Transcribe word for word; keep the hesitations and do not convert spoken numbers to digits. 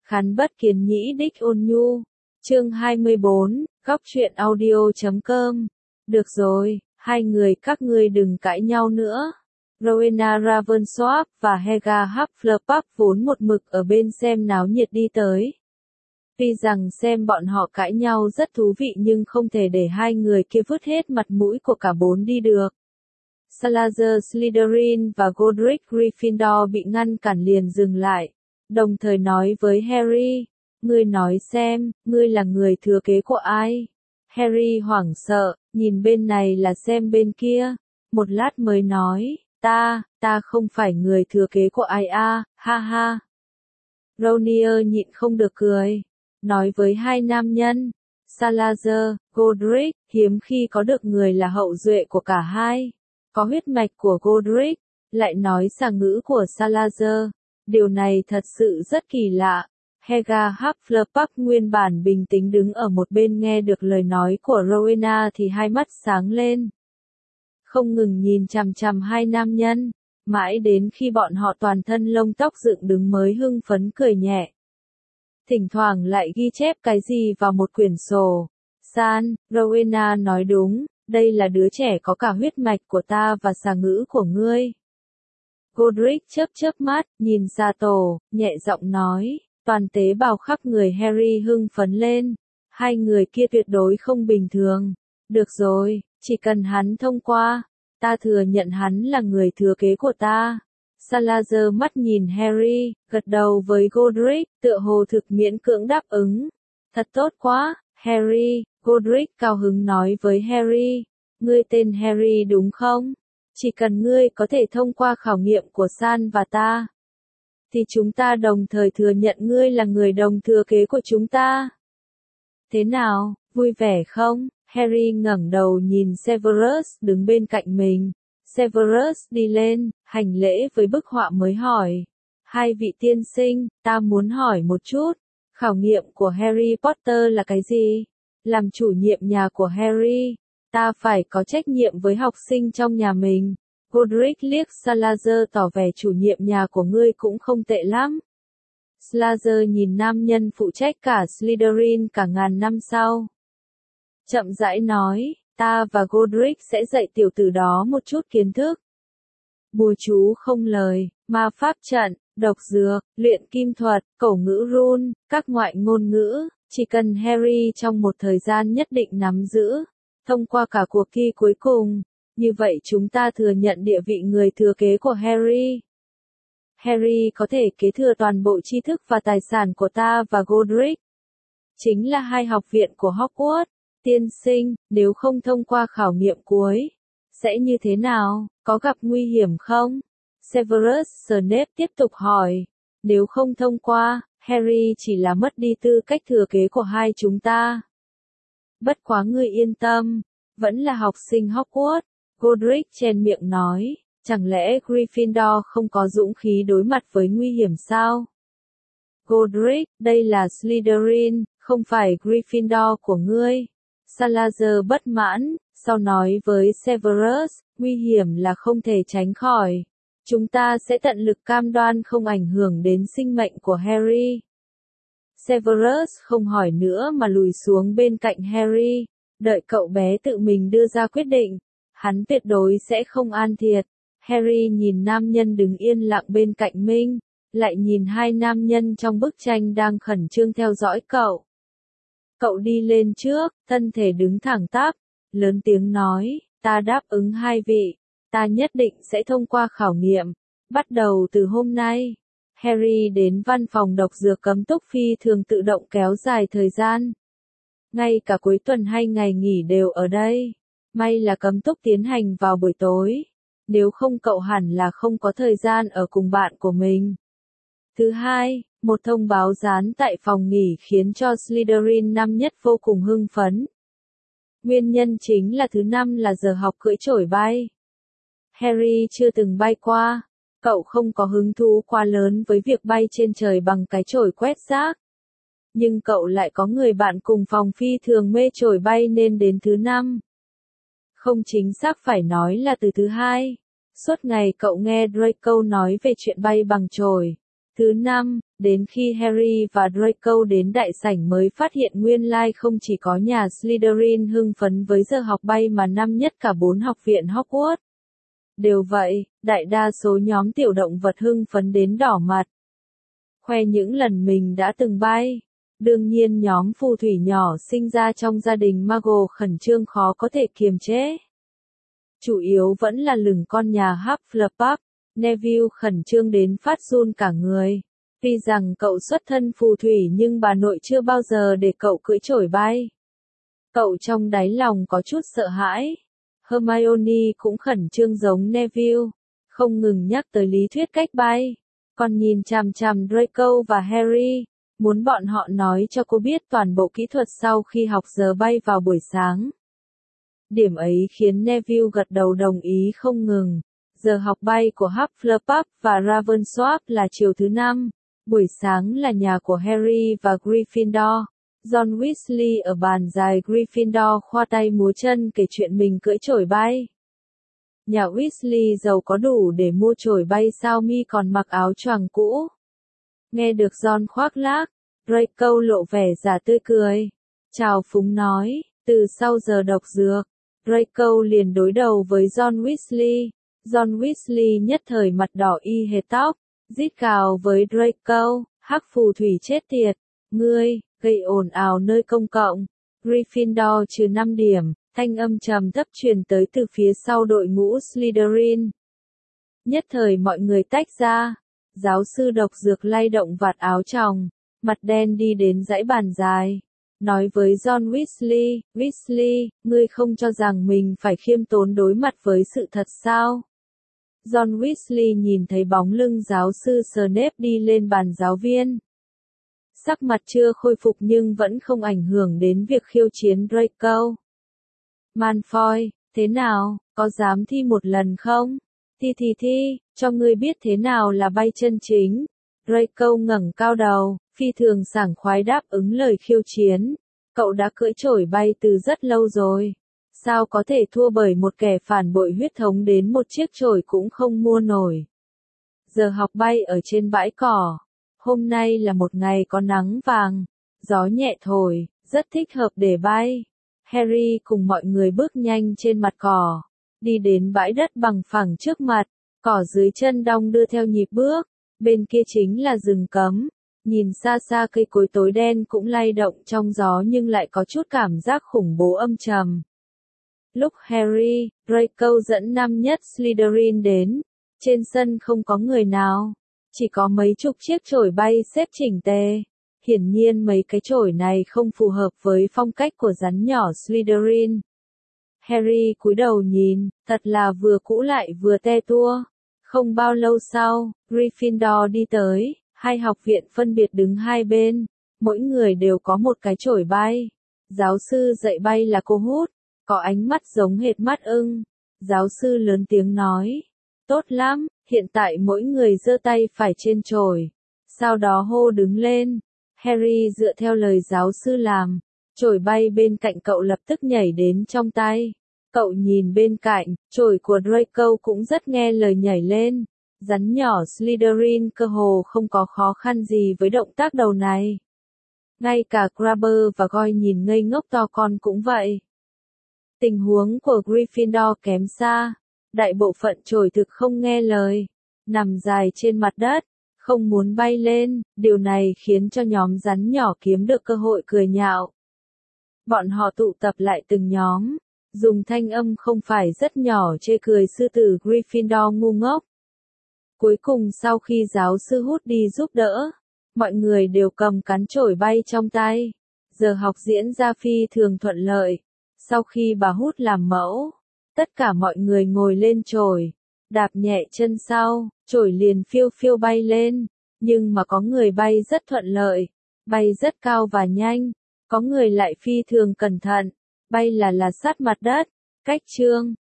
Khán bất kiến nhĩ đích ôn nhu. Chương hai mươi bốn, góc truyện audio chấm com. Được rồi, hai người các ngươi đừng cãi nhau nữa. Rowena Ravensworth và Helga Hufflepuff vốn một mực ở bên xem náo nhiệt đi tới. Tuy rằng xem bọn họ cãi nhau rất thú vị nhưng không thể để hai người kia vứt hết mặt mũi của cả bốn đi được. Salazar Slytherin và Godric Gryffindor bị ngăn cản liền dừng lại, đồng thời nói với Harry, ngươi nói xem, ngươi là người thừa kế của ai? Harry hoảng sợ, nhìn bên này là xem bên kia, một lát mới nói, ta, ta không phải người thừa kế của ai a, ha ha. Ronier nhịn không được cười, nói với hai nam nhân, Salazar, Godric, hiếm khi có được người là hậu duệ của cả hai. Có huyết mạch của Godric, lại nói xà ngữ của Salazar, điều này thật sự rất kỳ lạ. Helga Hufflepuff nguyên bản bình tĩnh đứng ở một bên nghe được lời nói của Rowena thì hai mắt sáng lên. Không ngừng nhìn chằm chằm hai nam nhân, mãi đến khi bọn họ toàn thân lông tóc dựng đứng mới hưng phấn cười nhẹ. Thỉnh thoảng lại ghi chép cái gì vào một quyển sổ. San, Rowena nói đúng, đây là đứa trẻ có cả huyết mạch của ta và xà ngữ của ngươi. Godric chớp chớp mắt, nhìn ra tổ, nhẹ giọng nói, toàn tế bào khắp người Harry hưng phấn lên. Hai người kia tuyệt đối không bình thường. Được rồi, chỉ cần hắn thông qua, ta thừa nhận hắn là người thừa kế của ta. Salazar mắt nhìn Harry, gật đầu với Godric, tựa hồ thực miễn cưỡng đáp ứng. Thật tốt quá, Harry, Godric cao hứng nói với Harry, ngươi tên Harry đúng không? Chỉ cần ngươi có thể thông qua khảo nghiệm của San và ta, thì chúng ta đồng thời thừa nhận ngươi là người đồng thừa kế của chúng ta. Thế nào, vui vẻ không? Harry ngẩng đầu nhìn Severus đứng bên cạnh mình. Severus đi lên, hành lễ với bức họa mới hỏi. Hai vị tiên sinh, ta muốn hỏi một chút, khảo nghiệm của Harry Potter là cái gì? Làm chủ nhiệm nhà của Harry, ta phải có trách nhiệm với học sinh trong nhà mình. Godric liếc Salazar tỏ vẻ chủ nhiệm nhà của ngươi cũng không tệ lắm. Salazar nhìn nam nhân phụ trách cả Slytherin cả ngàn năm sau. Chậm rãi nói, ta và Godric sẽ dạy tiểu tử đó một chút kiến thức. Bùa chú không lời, ma pháp trận, độc dược, luyện kim thuật, cổ ngữ rune, các ngoại ngôn ngữ, chỉ cần Harry trong một thời gian nhất định nắm giữ, thông qua cả cuộc thi cuối cùng, như vậy chúng ta thừa nhận địa vị người thừa kế của Harry. Harry có thể kế thừa toàn bộ tri thức và tài sản của ta và Godric. Chính là hai học viện của Hogwarts. Tiên sinh, nếu không thông qua khảo nghiệm cuối, sẽ như thế nào, có gặp nguy hiểm không? Severus Snape tiếp tục hỏi. Nếu không thông qua, Harry chỉ là mất đi tư cách thừa kế của hai chúng ta. Bất quá ngươi yên tâm, vẫn là học sinh Hogwarts. Godric chen miệng nói, chẳng lẽ Gryffindor không có dũng khí đối mặt với nguy hiểm sao? Godric, đây là Slytherin, không phải Gryffindor của ngươi. Salazar bất mãn, sau nói với Severus, nguy hiểm là không thể tránh khỏi. Chúng ta sẽ tận lực cam đoan không ảnh hưởng đến sinh mệnh của Harry. Severus không hỏi nữa mà lùi xuống bên cạnh Harry, đợi cậu bé tự mình đưa ra quyết định. Hắn tuyệt đối sẽ không an thiệt. Harry nhìn nam nhân đứng yên lặng bên cạnh mình, lại nhìn hai nam nhân trong bức tranh đang khẩn trương theo dõi cậu. Cậu đi lên trước, thân thể đứng thẳng tắp, lớn tiếng nói, ta đáp ứng hai vị, ta nhất định sẽ thông qua khảo nghiệm, bắt đầu từ hôm nay. Harry đến văn phòng độc dược cấm túc phi thường tự động kéo dài thời gian. Ngay cả cuối tuần hay ngày nghỉ đều ở đây. May là cấm túc tiến hành vào buổi tối. Nếu không cậu hẳn là không có thời gian ở cùng bạn của mình. Thứ hai, một thông báo dán tại phòng nghỉ khiến cho Slytherin năm nhất vô cùng hưng phấn. Nguyên nhân chính là thứ năm là giờ học cưỡi chổi bay. Harry chưa từng bay qua, cậu không có hứng thú quá lớn với việc bay trên trời bằng cái chổi quét rác. Nhưng cậu lại có người bạn cùng phòng phi thường mê chổi bay nên đến thứ năm. Không chính xác phải nói là từ thứ hai. Suốt ngày cậu nghe Draco nói về chuyện bay bằng chổi. Thứ năm, đến khi Harry và Draco đến đại sảnh mới phát hiện nguyên lai không chỉ có nhà Slytherin hưng phấn với giờ học bay mà năm nhất cả bốn học viện Hogwarts. Đều vậy, đại đa số nhóm tiểu động vật hưng phấn đến đỏ mặt. Khoe những lần mình đã từng bay. Đương nhiên nhóm phù thủy nhỏ sinh ra trong gia đình Muggle khẩn trương khó có thể kiềm chế. Chủ yếu vẫn là lừng con nhà Hufflepuff, Neville khẩn trương đến phát run cả người. Tuy rằng cậu xuất thân phù thủy nhưng bà nội chưa bao giờ để cậu cưỡi chổi bay. Cậu trong đáy lòng có chút sợ hãi. Hermione cũng khẩn trương giống Neville, không ngừng nhắc tới lý thuyết cách bay. Còn nhìn chằm chằm Draco và Harry, muốn bọn họ nói cho cô biết toàn bộ kỹ thuật sau khi học giờ bay vào buổi sáng. Điểm ấy khiến Neville gật đầu đồng ý không ngừng. Giờ học bay của Hufflepuff và Ravenclaw là chiều thứ năm, buổi sáng là nhà của Harry và Gryffindor. John Weasley ở bàn dài Gryffindor khoa tay múa chân kể chuyện mình cưỡi chổi bay. Nhà Weasley giàu có đủ để mua chổi bay sao mi còn mặc áo choàng cũ. Nghe được John khoác lác, Draco lộ vẻ giả tươi cười. Chào phúng nói, từ sau giờ độc dược, Draco liền đối đầu với John Weasley. John Weasley nhất thời mặt đỏ y hệt tóc, rít gào với Draco, hắc phù thủy chết tiệt, ngươi, gây ồn ào nơi công cộng. Gryffindor trừ năm điểm, thanh âm trầm thấp truyền tới từ phía sau đội ngũ Slytherin. Nhất thời mọi người tách ra, giáo sư độc dược lay động vạt áo choàng, mặt đen đi đến dãy bàn dài. Nói với John Weasley, Weasley, ngươi không cho rằng mình phải khiêm tốn đối mặt với sự thật sao? John Weasley nhìn thấy bóng lưng giáo sư Snape đi lên bàn giáo viên. Sắc mặt chưa khôi phục nhưng vẫn không ảnh hưởng đến việc khiêu chiến Draco. Malfoy, thế nào, có dám thi một lần không? Thi thi thi, cho ngươi biết thế nào là bay chân chính. Draco ngẩng cao đầu, phi thường sảng khoái đáp ứng lời khiêu chiến. Cậu đã cưỡi chổi bay từ rất lâu rồi. Sao có thể thua bởi một kẻ phản bội huyết thống đến một chiếc chổi cũng không mua nổi. Giờ học bay ở trên bãi cỏ. Hôm nay là một ngày có nắng vàng, gió nhẹ thổi, rất thích hợp để bay. Harry cùng mọi người bước nhanh trên mặt cỏ, đi đến bãi đất bằng phẳng trước mặt, cỏ dưới chân đong đưa theo nhịp bước, bên kia chính là rừng cấm. Nhìn xa xa cây cối tối đen cũng lay động trong gió nhưng lại có chút cảm giác khủng bố âm trầm. Lúc Harry, Draco dẫn năm nhất Slytherin đến, trên sân không có người nào, chỉ có mấy chục chiếc chổi bay xếp chỉnh tề. Hiển nhiên mấy cái chổi này không phù hợp với phong cách của rắn nhỏ Slytherin. Harry cúi đầu nhìn, thật là vừa cũ lại vừa te tua. Không bao lâu sau, Gryffindor đi tới, hai học viện phân biệt đứng hai bên, mỗi người đều có một cái chổi bay. Giáo sư dạy bay là cô Hút, có ánh mắt giống hệt mắt ưng. Giáo sư lớn tiếng nói, tốt lắm, hiện tại mỗi người giơ tay phải trên chổi. Sau đó hô đứng lên. Harry dựa theo lời giáo sư làm, chổi bay bên cạnh cậu lập tức nhảy đến trong tay. Cậu nhìn bên cạnh, chổi của Draco cũng rất nghe lời nhảy lên. Rắn nhỏ Slytherin cơ hồ không có khó khăn gì với động tác đầu này. Ngay cả Crabber và Goyle nhìn ngây ngốc to con cũng vậy. Tình huống của Gryffindor kém xa. Đại bộ phận chổi thực không nghe lời, nằm dài trên mặt đất, không muốn bay lên. Điều này khiến cho nhóm rắn nhỏ kiếm được cơ hội cười nhạo. Bọn họ tụ tập lại từng nhóm, dùng thanh âm không phải rất nhỏ chê cười sư tử Gryffindor ngu ngốc. Cuối cùng sau khi giáo sư Hút đi giúp đỡ, mọi người đều cầm cán chổi bay trong tay. Giờ học diễn ra phi thường thuận lợi. Sau khi bà Hút làm mẫu, tất cả mọi người ngồi lên chổi, đạp nhẹ chân sau, chổi liền phiêu phiêu bay lên. Nhưng mà có người bay rất thuận lợi, bay rất cao và nhanh, có người lại phi thường cẩn thận, bay là là sát mặt đất. Cách chương